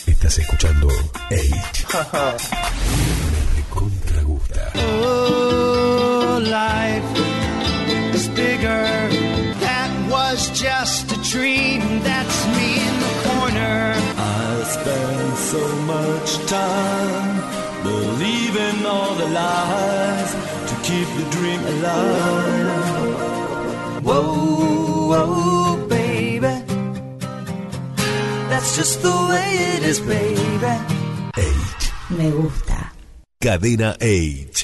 Estás escuchando Age. Me recontra gusta. Oh, life is bigger. That was just a dream. That's me in the corner. I spend so much time believing all the lies to keep the dream alive. Whoa, whoa, baby. That's just the way it is, baby. Age. Me gusta. Cadena Age.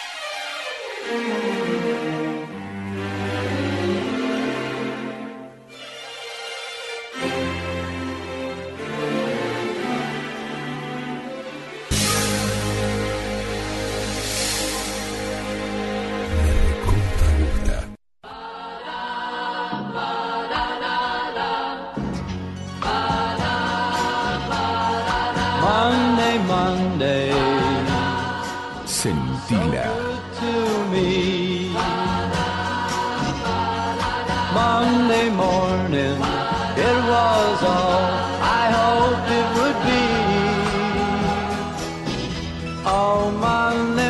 Monday, Sentila. to me. Monday morning, it was all I hoped it would be. Oh, Monday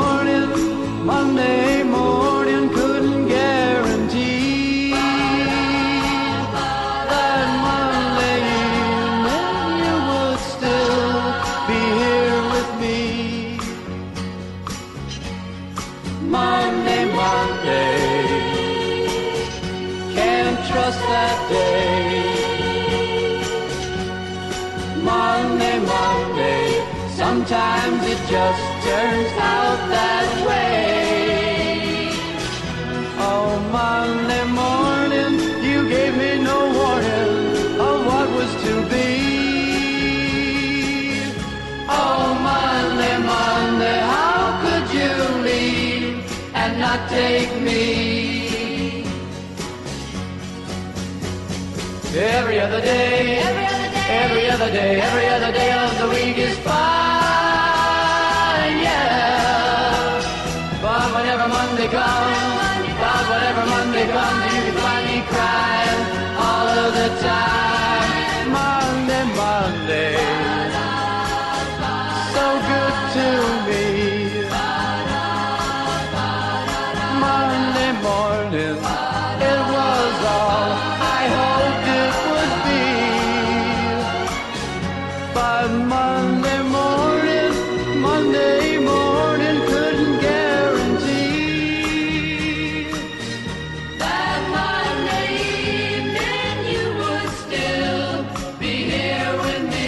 morning couldn't guarantee that Monday evening you would still be here with me. Monday, can't trust that day. Monday, sometimes it just turns out that way. Oh, Monday morning, you gave me no warning of what was to be. Oh, Monday, how could you leave and not take me? Every other day, every other day of the week is fine, yeah. But whenever Monday comes, you can find me crying all of the time. Monday, so good to me. Monday morning, it was all I hoped it would be. But Monday morning couldn't guarantee that Monday evening you would still be here with me.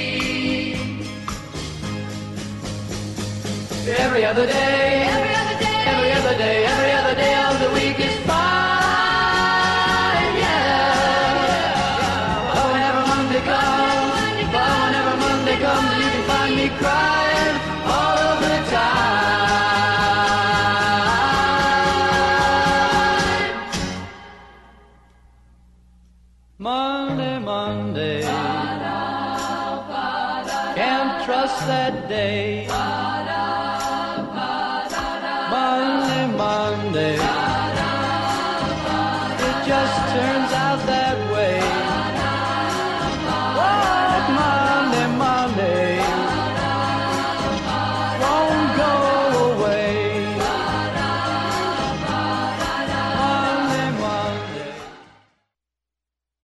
Every other day of the week is fine, yeah. But whenever Monday comes, you can find me crying all of the time. Monday, can't trust that day.